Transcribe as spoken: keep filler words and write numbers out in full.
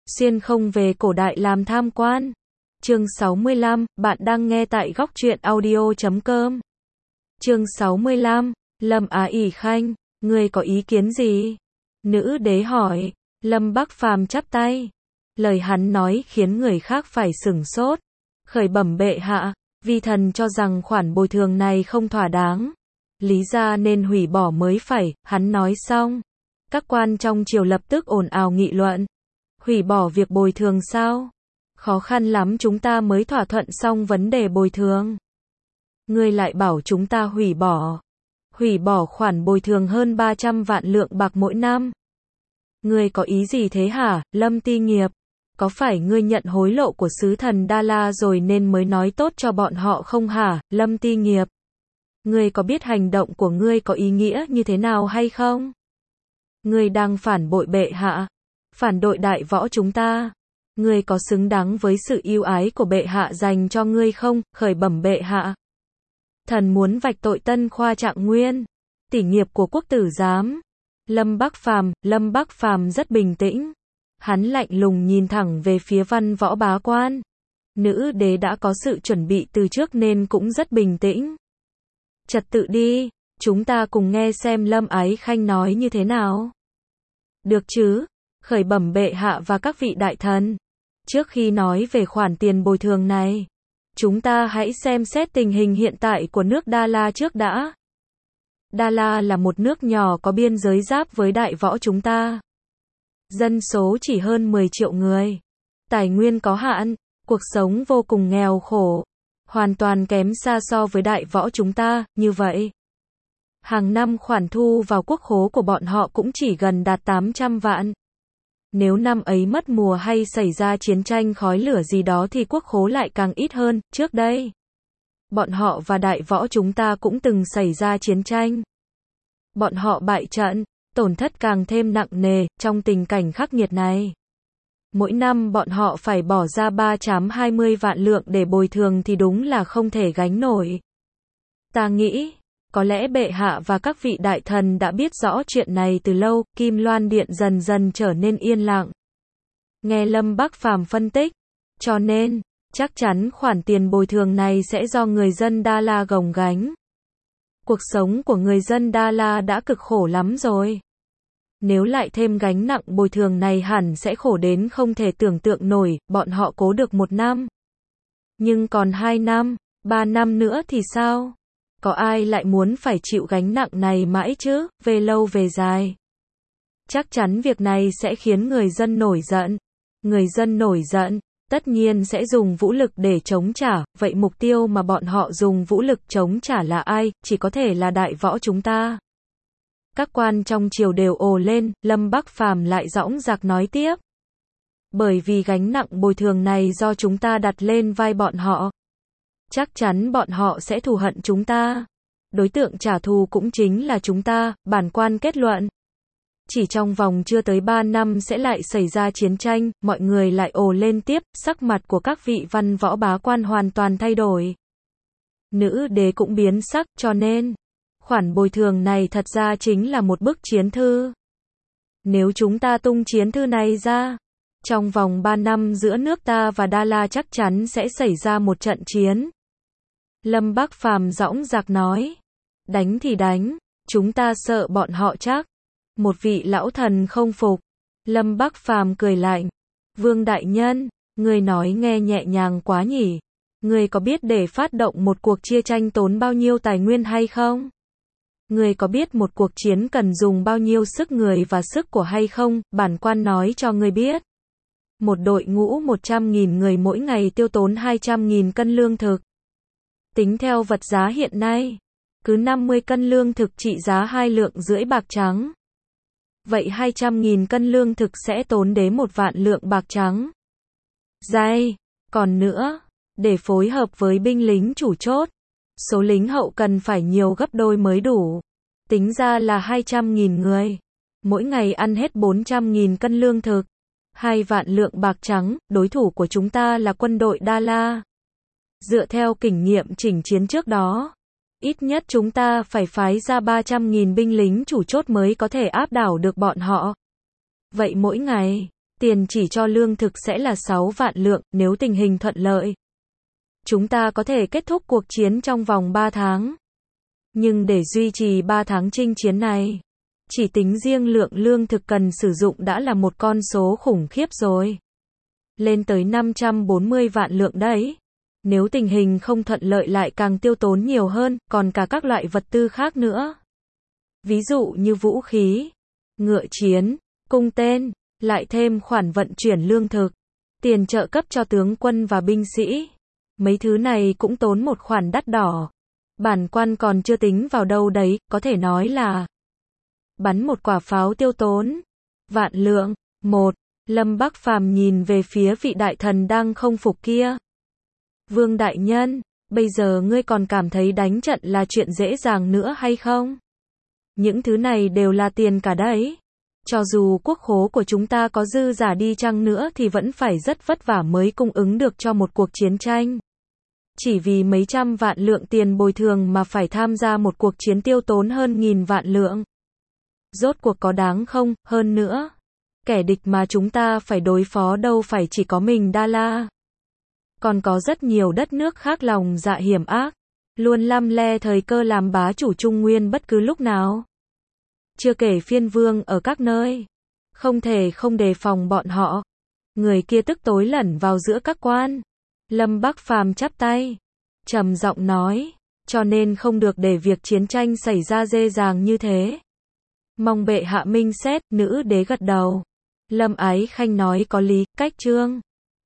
xuyên không về cổ đại làm tham quan. Chương sáu mươi lăm, bạn đang nghe tại góc truyện audio chấm com. Chương sáu mươi lăm, Lâm Á ỷ khanh, ngươi có ý kiến gì? Nữ đế hỏi. Lâm Bắc Phàm chắp tay. Lời hắn nói khiến người khác phải sửng sốt. Khởi bẩm bệ hạ, vi thần cho rằng khoản bồi thường này không thỏa đáng. Lý ra nên hủy bỏ mới phải, hắn nói xong. Các quan trong triều lập tức ồn ào nghị luận. Hủy bỏ việc bồi thường sao? Khó khăn lắm chúng ta mới thỏa thuận xong vấn đề bồi thường. Ngươi lại bảo chúng ta hủy bỏ. Hủy bỏ khoản bồi thường hơn ba trăm vạn lượng bạc mỗi năm. Ngươi có ý gì thế hả, Lâm Ti Nghiệp? Có phải ngươi nhận hối lộ của sứ thần Đa La rồi nên mới nói tốt cho bọn họ không hả, Lâm Ti Nghiệp? Ngươi có biết hành động của ngươi có ý nghĩa như thế nào hay không? Ngươi đang phản bội bệ hạ, phản đội đại võ chúng ta. Ngươi có xứng đáng với sự yêu ái của bệ hạ dành cho ngươi không? Khởi bẩm bệ hạ. Thần muốn vạch tội Tân Khoa Trạng Nguyên, tỷ nghiệp của quốc tử giám. Lâm Bắc Phàm, Lâm Bắc Phàm rất bình tĩnh. Hắn lạnh lùng nhìn thẳng về phía văn võ bá quan. Nữ đế đã có sự chuẩn bị từ trước nên cũng rất bình tĩnh. Trật tự đi, chúng ta cùng nghe xem Lâm Ái Khanh nói như thế nào. Được chứ, khởi bẩm bệ hạ và các vị đại thần. Trước khi nói về khoản tiền bồi thường này, chúng ta hãy xem xét tình hình hiện tại của nước Đa La trước đã. Đa La là một nước nhỏ có biên giới giáp với đại võ chúng ta. Dân số chỉ hơn mười triệu người. Tài nguyên có hạn, cuộc sống vô cùng nghèo khổ. Hoàn toàn kém xa so với đại võ chúng ta, như vậy. Hàng năm khoản thu vào quốc khố của bọn họ cũng chỉ gần đạt tám trăm vạn. Nếu năm ấy mất mùa hay xảy ra chiến tranh khói lửa gì đó thì quốc khố lại càng ít hơn. Trước đây, bọn họ và đại võ chúng ta cũng từng xảy ra chiến tranh. Bọn họ bại trận, tổn thất càng thêm nặng nề trong tình cảnh khắc nghiệt này. Mỗi năm bọn họ phải bỏ ra ba trăm hai mươi vạn lượng để bồi thường thì đúng là không thể gánh nổi. Ta nghĩ, có lẽ bệ hạ và các vị đại thần đã biết rõ chuyện này từ lâu. Kim Loan Điện dần dần trở nên yên lặng. Nghe Lâm Bắc Phàm phân tích, cho nên, chắc chắn khoản tiền bồi thường này sẽ do người dân Đa La gồng gánh. Cuộc sống của người dân Đa La đã cực khổ lắm rồi. Nếu lại thêm gánh nặng bồi thường này hẳn sẽ khổ đến không thể tưởng tượng nổi. Bọn họ cố được một năm. Nhưng còn hai năm, ba năm nữa thì sao? Có ai lại muốn phải chịu gánh nặng này mãi chứ, về lâu về dài? Chắc chắn việc này sẽ khiến người dân nổi giận. Người dân nổi giận, tất nhiên sẽ dùng vũ lực để chống trả. Vậy mục tiêu mà bọn họ dùng vũ lực chống trả là ai? Chỉ có thể là đại võ chúng ta. Các quan trong triều đều ồ lên. Lâm Bắc Phàm lại dõng dạc nói tiếp. Bởi vì gánh nặng bồi thường này do chúng ta đặt lên vai bọn họ. Chắc chắn bọn họ sẽ thù hận chúng ta. Đối tượng trả thù cũng chính là chúng ta, bản quan kết luận. Chỉ trong vòng chưa tới ba năm sẽ lại xảy ra chiến tranh. Mọi người lại ồ lên tiếp. Sắc mặt của các vị văn võ bá quan hoàn toàn thay đổi. Nữ đế cũng biến sắc, cho nên khoản bồi thường này thật ra chính là một bức chiến thư. Nếu chúng ta tung chiến thư này ra, trong vòng ba năm giữa nước ta và Đa La chắc chắn sẽ xảy ra một trận chiến. Lâm Bắc Phàm dõng dạc nói. Đánh thì đánh, chúng ta sợ bọn họ chắc. Một vị lão thần không phục. Lâm Bắc Phàm cười lạnh. Vương đại nhân, người nói nghe nhẹ nhàng quá nhỉ. Người có biết để phát động một cuộc chia tranh tốn bao nhiêu tài nguyên hay không? Người có biết một cuộc chiến cần dùng bao nhiêu sức người và sức của hay không? Bản quan nói cho người biết. Một đội ngũ một trăm nghìn người mỗi ngày tiêu tốn hai trăm nghìn cân lương thực. Tính theo vật giá hiện nay, cứ năm mươi cân lương thực trị giá hai lượng rưỡi bạc trắng. Vậy hai trăm nghìn cân lương thực sẽ tốn đến một vạn lượng bạc trắng. Dây, còn nữa, để phối hợp với binh lính chủ chốt, số lính hậu cần phải nhiều gấp đôi mới đủ. Tính ra là hai trăm nghìn người. Mỗi ngày ăn hết bốn trăm nghìn cân lương thực. Hai vạn lượng bạc trắng, đối thủ của chúng ta là quân đội Đa La. Dựa theo kinh nghiệm chỉnh chiến trước đó, ít nhất chúng ta phải phái ra ba trăm nghìn binh lính chủ chốt mới có thể áp đảo được bọn họ. Vậy mỗi ngày, Tiền chỉ cho lương thực sẽ là sáu vạn lượng, nếu tình hình thuận lợi. Chúng ta có thể kết thúc cuộc chiến trong vòng ba tháng. Nhưng để duy trì ba tháng chinh chiến này, chỉ tính riêng lượng lương thực cần sử dụng đã là một con số khủng khiếp rồi. Lên tới năm trăm bốn mươi vạn lượng đấy. Nếu tình hình không thuận lợi lại càng tiêu tốn nhiều hơn, còn cả các loại vật tư khác nữa. Ví dụ như vũ khí, ngựa chiến, cung tên, lại thêm khoản vận chuyển lương thực, tiền trợ cấp cho tướng quân và binh sĩ. Mấy thứ này cũng tốn một khoản đắt đỏ. Bản quan còn chưa tính vào đâu đấy, có thể nói là bắn một quả pháo tiêu tốn vạn lượng. Một, Lâm Bắc Phàm nhìn về phía vị đại thần đang không phục kia. Vương đại nhân, bây giờ ngươi còn cảm thấy đánh trận là chuyện dễ dàng nữa hay không? Những thứ này đều là tiền cả đấy. Cho dù quốc khố của chúng ta có dư giả đi chăng nữa thì vẫn phải rất vất vả mới cung ứng được cho một cuộc chiến tranh. Chỉ vì mấy trăm vạn lượng tiền bồi thường mà phải tham gia một cuộc chiến tiêu tốn hơn nghìn vạn lượng. Rốt cuộc có đáng không? Hơn nữa, kẻ địch mà chúng ta phải đối phó đâu phải chỉ có mình Đa La. Còn có rất nhiều đất nước khác lòng dạ hiểm ác, luôn lăm le thời cơ làm bá chủ Trung Nguyên bất cứ lúc nào. Chưa kể phiên vương ở các nơi, không thể không đề phòng bọn họ. Người kia tức tối lẩn vào giữa các quan. Lâm Bắc Phàm chắp tay, trầm giọng nói, cho nên không được để việc chiến tranh xảy ra dễ dàng như thế. Mong bệ hạ minh xét. Nữ đế gật đầu. Lâm Ái Khanh nói có lý, cách trương